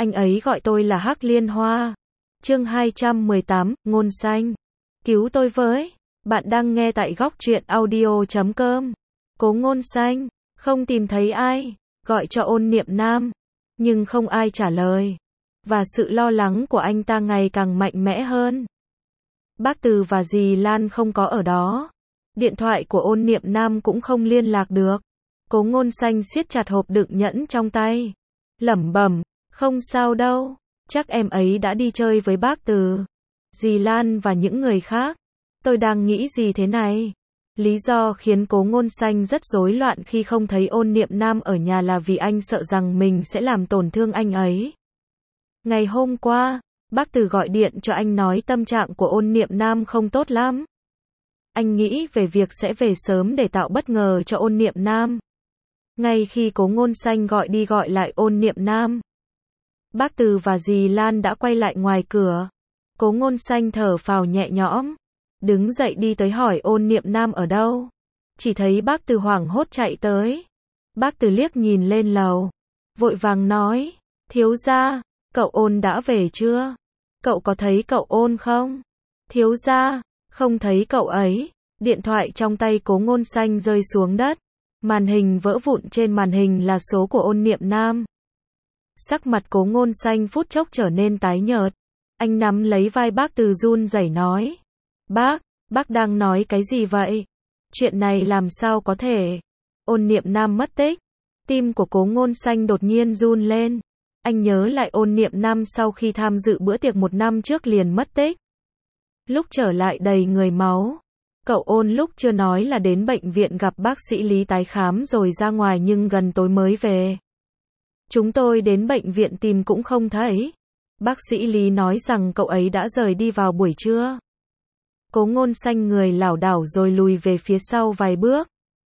Anh ấy gọi tôi là Hắc Liên Hoa. Chương 218, Ngôn Xanh. Cứu tôi với. Bạn đang nghe tại góc truyện audio.com. Cố Ngôn Xanh, không tìm thấy ai, gọi cho Ôn Niệm Nam, nhưng không ai trả lời. Và sự lo lắng của anh ta ngày càng mạnh mẽ hơn. Bác Từ và dì Lan không có ở đó. Điện thoại của Ôn Niệm Nam cũng không liên lạc được. Cố Ngôn Xanh siết chặt hộp đựng nhẫn trong tay. Lẩm bẩm, không sao đâu, chắc em ấy đã đi chơi với bác Từ, dì Lan và những người khác. Tôi đang nghĩ gì thế này? Lý do khiến Cố Ngôn Xanh rất rối loạn khi không thấy Ôn Niệm Nam ở nhà là vì anh sợ rằng mình sẽ làm tổn thương anh ấy. Ngày hôm qua, bác Từ gọi điện cho anh nói tâm trạng của Ôn Niệm Nam không tốt lắm. Anh nghĩ về việc sẽ về sớm để tạo bất ngờ cho Ôn Niệm Nam. Ngay khi Cố Ngôn Xanh gọi đi gọi lại Ôn Niệm Nam, bác Từ và dì Lan đã quay lại ngoài cửa. Cố Ngôn Xanh thở phào nhẹ nhõm, đứng dậy đi tới hỏi Ôn Niệm Nam ở đâu. Chỉ thấy bác Từ hoảng hốt chạy tới. Bác Từ liếc nhìn lên lầu, vội vàng nói, thiếu gia, cậu Ôn đã về chưa? Cậu có thấy cậu Ôn không? Thiếu gia, không thấy cậu ấy. Điện thoại trong tay Cố Ngôn Xanh rơi xuống đất. Màn hình vỡ vụn, trên màn hình là số của Ôn Niệm Nam. Sắc mặt Cố Ngôn Xanh phút chốc trở nên tái nhợt. Anh nắm lấy vai bác Từ run rẩy nói, bác đang nói cái gì vậy? Chuyện này làm sao có thể? Ôn Niệm Nam mất tích. Tim của Cố Ngôn Xanh đột nhiên run lên. Anh nhớ lại Ôn Niệm Nam sau khi tham dự bữa tiệc 1 năm trước liền mất tích. Lúc trở lại đầy người máu. Cậu Ôn lúc chưa nói là đến bệnh viện gặp bác sĩ Lý tái khám rồi ra ngoài nhưng gần tối mới về. Chúng tôi đến bệnh viện tìm cũng không thấy. Bác sĩ Lý nói rằng cậu ấy đã rời đi vào buổi trưa. Cố Ngôn Xanh người lảo đảo rồi lùi về phía sau vài bước.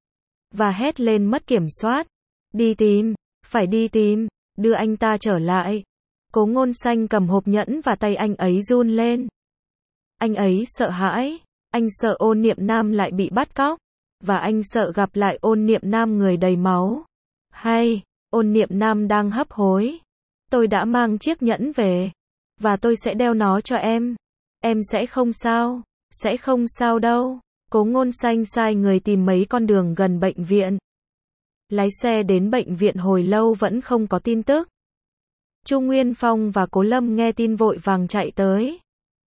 Và hét lên mất kiểm soát. Đi tìm, phải đi tìm, đưa anh ta trở lại. Cố Ngôn Xanh cầm hộp nhẫn và tay anh ấy run lên. Anh ấy sợ hãi. Anh sợ Ôn Niệm Nam lại bị bắt cóc. Và anh sợ gặp lại Ôn Niệm Nam người đầy máu. Hay, Ôn Niệm Nam đang hấp hối. Tôi đã mang chiếc nhẫn về. Và tôi sẽ đeo nó cho em. Em sẽ không sao. Sẽ không sao đâu. Cố Ngôn Xanh sai người tìm mấy con đường gần bệnh viện. Lái xe đến bệnh viện hồi lâu vẫn không có tin tức. Chu Nguyên Phong và Cố Lâm nghe tin vội vàng chạy tới.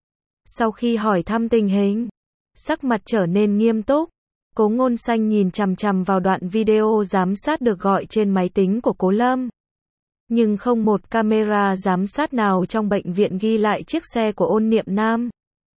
Sau khi hỏi thăm tình hình, sắc mặt trở nên nghiêm túc. Cố Ngôn Xanh nhìn chằm chằm vào đoạn video giám sát được gọi trên máy tính của Cố Lâm. Nhưng không một camera giám sát nào trong bệnh viện ghi lại chiếc xe của Ôn Niệm Nam.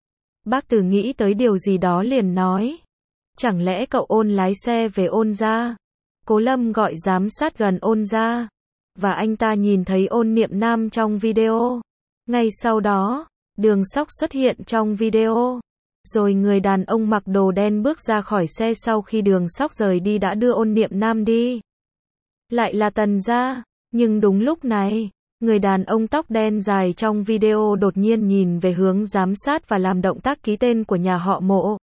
Bác Từ nghĩ tới điều gì đó liền nói, chẳng lẽ cậu Ôn lái xe về Ôn gia? Cố Lâm gọi giám sát gần Ôn gia, và anh ta nhìn thấy Ôn Niệm Nam trong video. Ngay sau đó, Đường Sóc xuất hiện trong video. Rồi người đàn ông mặc đồ đen bước ra khỏi xe sau khi Đường Sóc rời đi đã đưa Ôn Niệm Nam đi. Lại là Tần gia. Nhưng đúng lúc này, người đàn ông tóc đen dài trong video đột nhiên nhìn về hướng giám sát và làm động tác ký tên của nhà họ Mộ.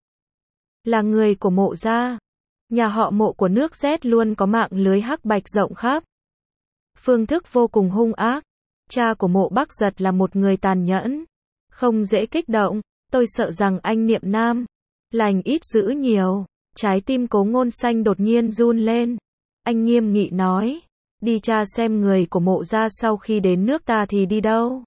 Là người của Mộ gia. Nhà họ Mộ của nước Z luôn có mạng lưới hắc bạch rộng khắp. Phương thức vô cùng hung ác. Cha của Mộ Bắc Giật là một người tàn nhẫn, không dễ kích động. Tôi sợ rằng anh Niệm Nam lành ít dữ nhiều. Trái tim Cố Ngôn Xanh đột nhiên run lên. Anh nghiêm nghị nói, đi tra xem người của Mộ gia sau khi đến nước ta thì đi đâu.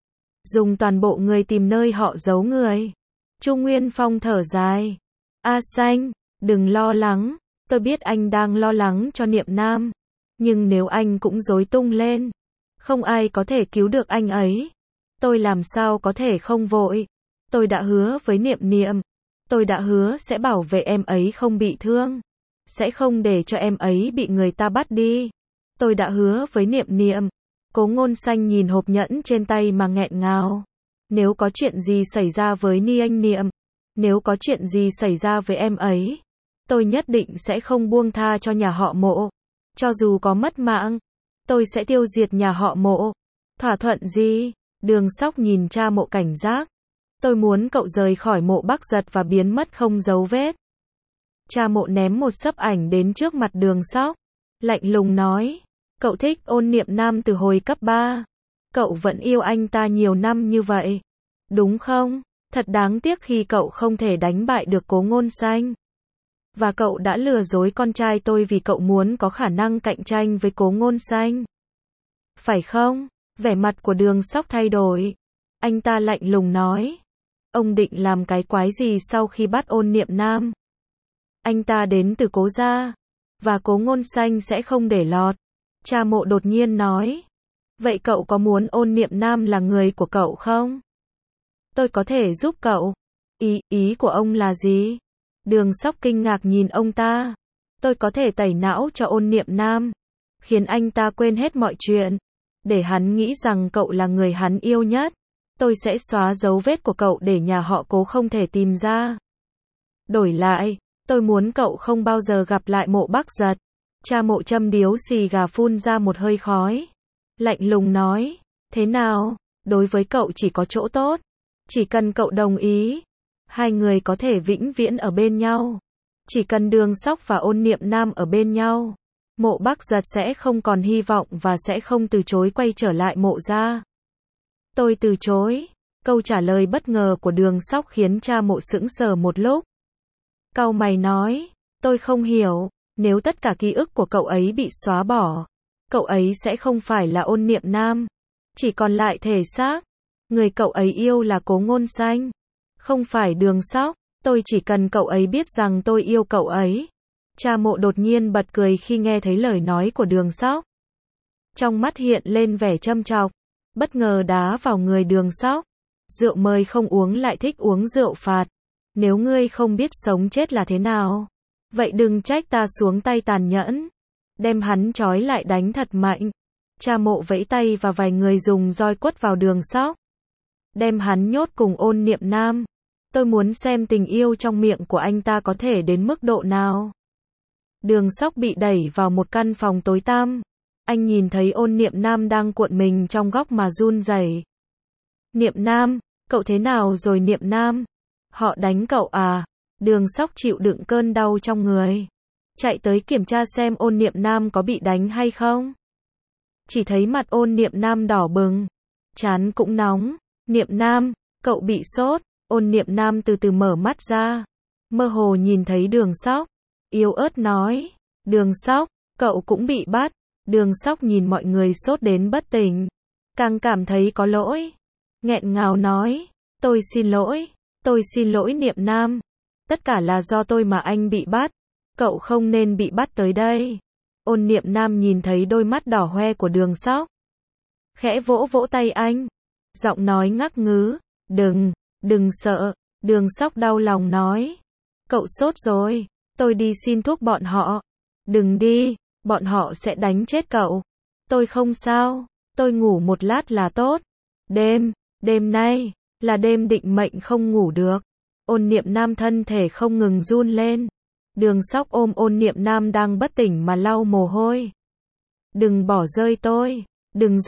Dùng toàn bộ người tìm nơi họ giấu người. Chu Nguyên Phong thở dài. A Xanh, đừng lo lắng. Tôi biết anh đang lo lắng cho Niệm Nam. Nhưng nếu anh cũng rối tung lên, không ai có thể cứu được anh ấy. Tôi làm sao có thể không vội. Tôi đã hứa với Niệm Niệm. Tôi đã hứa sẽ bảo vệ em ấy không bị thương. Sẽ không để cho em ấy bị người ta bắt đi. Tôi đã hứa với Niệm Niệm. Cố Ngôn Xanh nhìn hộp nhẫn trên tay mà nghẹn ngào. Nếu có chuyện gì xảy ra với Ni Anh Niệm, nếu có chuyện gì xảy ra với em ấy, tôi nhất định sẽ không buông tha cho nhà họ Mộ. Cho dù có mất mạng, tôi sẽ tiêu diệt nhà họ Mộ. Thỏa thuận gì? Đường Sóc nhìn cha Mộ cảnh giác. Tôi muốn cậu rời khỏi Mộ Bắc Giật và biến mất không dấu vết. Cha Mộ ném một xấp ảnh đến trước mặt Đường Sóc. Lạnh lùng nói, cậu thích Ôn Niệm Nam từ hồi cấp 3. Cậu vẫn yêu anh ta nhiều năm như vậy, đúng không? Thật đáng tiếc khi cậu không thể đánh bại được Cố Ngôn Xanh. Và cậu đã lừa dối con trai tôi vì cậu muốn có khả năng cạnh tranh với Cố Ngôn Xanh. Phải không? Vẻ mặt của Đường Sóc thay đổi. Anh ta lạnh lùng nói. Ông định làm cái quái gì sau khi bắt Ôn Niệm Nam? Anh ta đến từ Cố gia, và Cố Ngôn Xanh sẽ không để lọt. Cha Mộ đột nhiên nói. Vậy cậu có muốn Ôn Niệm Nam là người của cậu không? Tôi có thể giúp cậu. Ý của ông là gì? Đường Sóc kinh ngạc nhìn ông ta. Tôi có thể tẩy não cho Ôn Niệm Nam, khiến anh ta quên hết mọi chuyện, để hắn nghĩ rằng cậu là người hắn yêu nhất. Tôi sẽ xóa dấu vết của cậu để nhà họ Cố không thể tìm ra. Đổi lại, tôi muốn cậu không bao giờ gặp lại Mộ Bắc Giật. Cha Mộ châm điếu xì gà phun ra một hơi khói. Lạnh lùng nói, thế nào, đối với cậu chỉ có chỗ tốt. Chỉ cần cậu đồng ý, hai người có thể vĩnh viễn ở bên nhau. Chỉ cần Đường Sóc và Ôn Niệm Nam ở bên nhau, Mộ Bắc Giật sẽ không còn hy vọng và sẽ không từ chối quay trở lại Mộ gia. Tôi từ chối. Câu trả lời bất ngờ của Đường Sóc khiến cha Mộ sững sờ một lúc. Cau mày nói, tôi không hiểu, nếu tất cả ký ức của cậu ấy bị xóa bỏ, cậu ấy sẽ không phải là Ôn Niệm Nam, chỉ còn lại thể xác. Người cậu ấy yêu là Cố Ngôn Xanh, không phải Đường Sóc. Tôi chỉ cần cậu ấy biết rằng tôi yêu cậu ấy. Cha Mộ đột nhiên bật cười khi nghe thấy lời nói của Đường Sóc. Trong mắt hiện lên vẻ châm chọc, bất ngờ đá vào người Đường Sóc. Rượu mời không uống lại thích uống rượu phạt. Nếu ngươi không biết sống chết là thế nào, vậy đừng trách ta xuống tay tàn nhẫn. Đem hắn trói lại đánh thật mạnh. Cha Mộ vẫy tay và vài người dùng roi quất vào Đường Sóc. Đem hắn nhốt cùng Ôn Niệm Nam. Tôi muốn xem tình yêu trong miệng của anh ta có thể đến mức độ nào. Đường Sóc bị đẩy vào một căn phòng tối tăm. Anh nhìn thấy Ôn Niệm Nam đang cuộn mình trong góc mà run rẩy. Niệm Nam, cậu thế nào rồi Niệm Nam? Họ đánh cậu à? Đường Sóc chịu đựng cơn đau trong người, chạy tới kiểm tra xem Ôn Niệm Nam có bị đánh hay không. Chỉ thấy mặt Ôn Niệm Nam đỏ bừng, trán cũng nóng. Niệm Nam, cậu bị sốt. Ôn Niệm Nam từ từ mở mắt ra, mơ hồ nhìn thấy Đường Sóc, yếu ớt nói, Đường Sóc, cậu cũng bị bắt. Đường Sóc nhìn mọi người sốt đến bất tỉnh, càng cảm thấy có lỗi, nghẹn ngào nói, tôi xin lỗi Niệm Nam, tất cả là do tôi mà anh bị bắt, cậu không nên bị bắt tới đây. Ôn Niệm Nam nhìn thấy đôi mắt đỏ hoe của Đường Sóc, khẽ vỗ vỗ tay anh, giọng nói ngắc ngứ, đừng sợ. Đường Sóc đau lòng nói, cậu sốt rồi, tôi đi xin thuốc bọn họ. Đừng đi, bọn họ sẽ đánh chết cậu. Tôi không sao, tôi ngủ một lát là tốt. Đêm nay là đêm định mệnh không ngủ được. Ôn Niệm Nam thân thể không ngừng run lên. Đường Sóc ôm Ôn Niệm Nam đang bất tỉnh mà lau mồ hôi. Đừng bỏ rơi tôi, đừng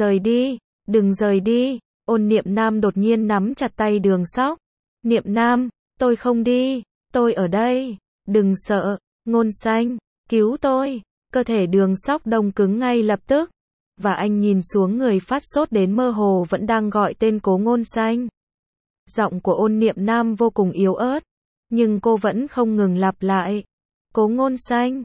rời đi. Ôn Niệm Nam đột nhiên nắm chặt tay Đường Sóc. Niệm Nam, tôi không đi, tôi ở đây, đừng sợ, Ngôn Xanh, cứu tôi. Cơ thể Đường Sóc đông cứng ngay lập tức, và anh nhìn xuống người phát sốt đến mơ hồ vẫn đang gọi tên Cố Ngôn Xanh. Giọng của Ôn Niệm Nam vô cùng yếu ớt, nhưng cô vẫn không ngừng lặp lại. Cố Ngôn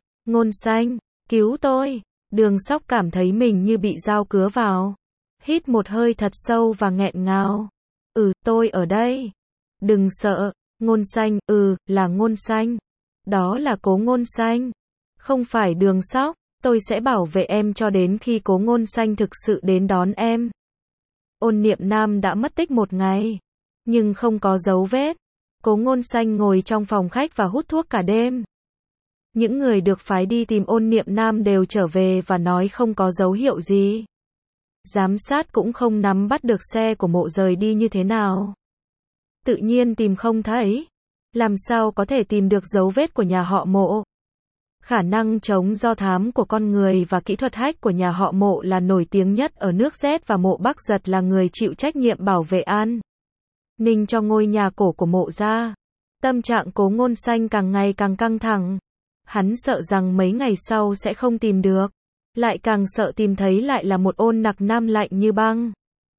Xanh, cứu tôi. Đường Sóc cảm thấy mình như bị dao cứa vào. Hít một hơi thật sâu và nghẹn ngào. Tôi ở đây. Đừng sợ, Ngôn Xanh, là Ngôn Xanh. Đó là Cố Ngôn Xanh. Không phải Đường Sóc, tôi sẽ bảo vệ em cho đến khi Cố Ngôn Xanh thực sự đến đón em. Ôn Niệm Nam đã mất tích một ngày, nhưng không có dấu vết. Cố Ngôn Xanh ngồi trong phòng khách và hút thuốc cả đêm. Những người được phái đi tìm Ôn Niệm Nam đều trở về và nói không có dấu hiệu gì. Giám sát cũng không nắm bắt được xe của Mộ rời đi như thế nào. Tự nhiên tìm không thấy. Làm sao có thể tìm được dấu vết của nhà họ Mộ? Khả năng chống do thám của con người và kỹ thuật hack của nhà họ Mộ là nổi tiếng nhất ở nước Z và Mộ Bắc Giật là người chịu trách nhiệm bảo vệ an ninh cho ngôi nhà cổ của Mộ gia. Tâm trạng Cố Ngôn Xanh càng ngày càng căng thẳng. Hắn sợ rằng mấy ngày sau sẽ không tìm được. Lại càng sợ tìm thấy lại là một Ôn Nặc Nam lạnh như băng.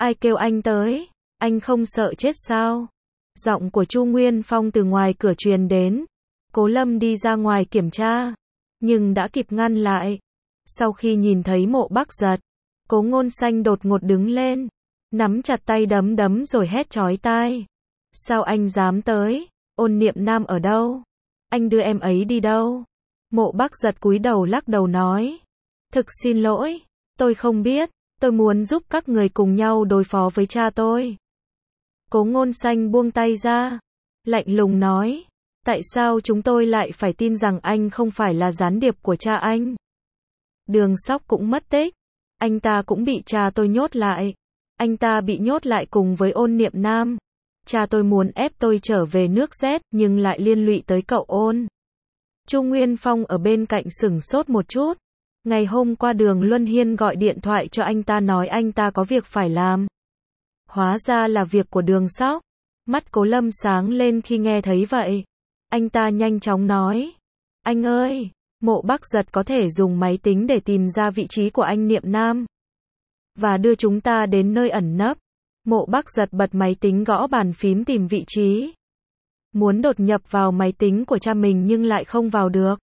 Ai kêu anh tới? Anh không sợ chết sao? Giọng của Chu Nguyên Phong từ ngoài cửa truyền đến. Cố Lâm đi ra ngoài kiểm tra, nhưng đã kịp ngăn lại. Sau khi nhìn thấy Mộ Bắc Giật, Cố Ngôn Xanh đột ngột đứng lên, nắm chặt tay đấm đấm rồi hét chói tai. Sao anh dám tới? Ôn Niệm Nam ở đâu? Anh đưa em ấy đi đâu? Mộ Bắc Giật cúi đầu lắc đầu nói. Thực xin lỗi, tôi không biết, tôi muốn giúp các người cùng nhau đối phó với cha tôi. Cố Ngôn Xanh buông tay ra, lạnh lùng nói. Tại sao chúng tôi lại phải tin rằng anh không phải là gián điệp của cha anh? Đường Sóc cũng mất tích, anh ta cũng bị cha tôi nhốt lại. Anh ta bị nhốt lại cùng với Ôn Niệm Nam. Cha tôi muốn ép tôi trở về nước Z, nhưng lại liên lụy tới cậu Ôn. Chu Nguyên Phong ở bên cạnh sửng sốt một chút. Ngày hôm qua Đường Luân Hiên gọi điện thoại cho anh ta nói anh ta có việc phải làm. Hóa ra là việc của Đường Sóc. Mắt Cố Lâm sáng lên khi nghe thấy vậy. Anh ta nhanh chóng nói. Anh ơi, Mộ Bắc Giật có thể dùng máy tính để tìm ra vị trí của anh Niệm Nam và đưa chúng ta đến nơi ẩn nấp. Mộ Bắc Giật bật máy tính gõ bàn phím tìm vị trí. Muốn đột nhập vào máy tính của cha mình nhưng lại không vào được.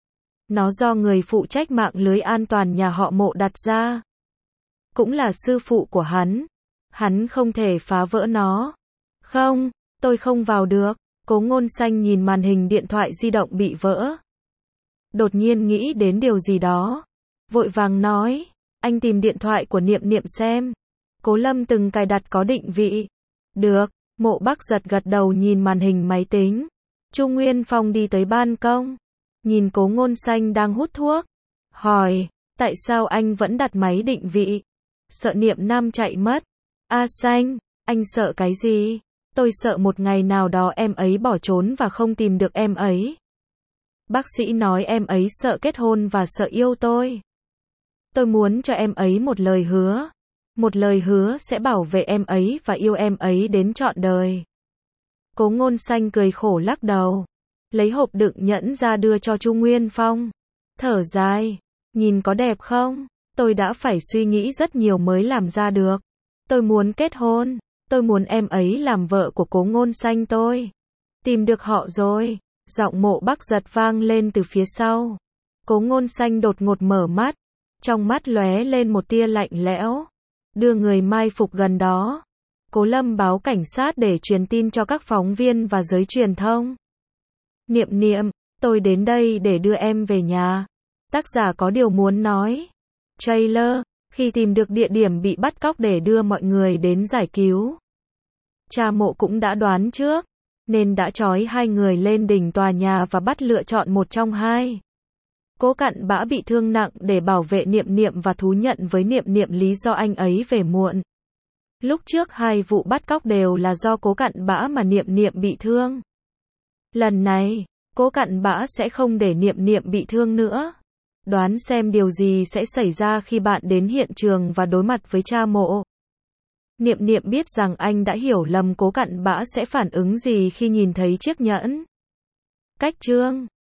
Nó do người phụ trách mạng lưới an toàn nhà họ Mộ đặt ra. Cũng là sư phụ của hắn. Hắn không thể phá vỡ nó. Không, tôi không vào được. Cố Ngôn Xanh nhìn màn hình điện thoại di động bị vỡ. Đột nhiên nghĩ đến điều gì đó. Vội vàng nói. Anh tìm điện thoại của Niệm Niệm xem. Cố Lâm từng cài đặt có định vị. Được, Mộ Bắc Giật gật đầu nhìn màn hình máy tính. Chu Nguyên Phong đi tới ban công. Nhìn Cố Ngôn Xanh đang hút thuốc. Hỏi, tại sao anh vẫn đặt máy định vị? Sợ Niệm Nam chạy mất. A Xanh, anh sợ cái gì? Tôi sợ một ngày nào đó em ấy bỏ trốn và không tìm được em ấy. Bác sĩ nói em ấy sợ kết hôn và sợ yêu tôi. Tôi muốn cho em ấy một lời hứa. Một lời hứa sẽ bảo vệ em ấy và yêu em ấy đến trọn đời. Cố Ngôn Xanh cười khổ lắc đầu. Lấy hộp đựng nhẫn ra đưa cho Chu Nguyên Phong. Thở dài. Nhìn có đẹp không? Tôi đã phải suy nghĩ rất nhiều mới làm ra được. Tôi muốn kết hôn. Tôi muốn em ấy làm vợ của Cố Ngôn Xanh tôi. Tìm được họ rồi. Giọng Mộ Bắc Giật vang lên từ phía sau. Cố Ngôn Xanh đột ngột mở mắt. Trong mắt lóe lên một tia lạnh lẽo. Đưa người mai phục gần đó. Cố Lâm báo cảnh sát để truyền tin cho các phóng viên và giới truyền thông. Niệm Niệm, tôi đến đây để đưa em về nhà. Tác giả có điều muốn nói. Trailer, khi tìm được địa điểm bị bắt cóc để đưa mọi người đến giải cứu. Cha Mộ cũng đã đoán trước, nên đã trói hai người lên đỉnh tòa nhà và bắt lựa chọn một trong hai. Cố Cặn Bã bị thương nặng để bảo vệ Niệm Niệm và thú nhận với Niệm Niệm lý do anh ấy về muộn. Lúc trước hai vụ bắt cóc đều là do Cố Cặn Bã mà Niệm Niệm bị thương. Lần này, Cố Cặn Bã sẽ không để Niệm Niệm bị thương nữa. Đoán xem điều gì sẽ xảy ra khi bạn đến hiện trường và đối mặt với cha Mộ. Niệm Niệm biết rằng anh đã hiểu lầm, Cố Cặn Bã sẽ phản ứng gì khi nhìn thấy chiếc nhẫn. Cách chương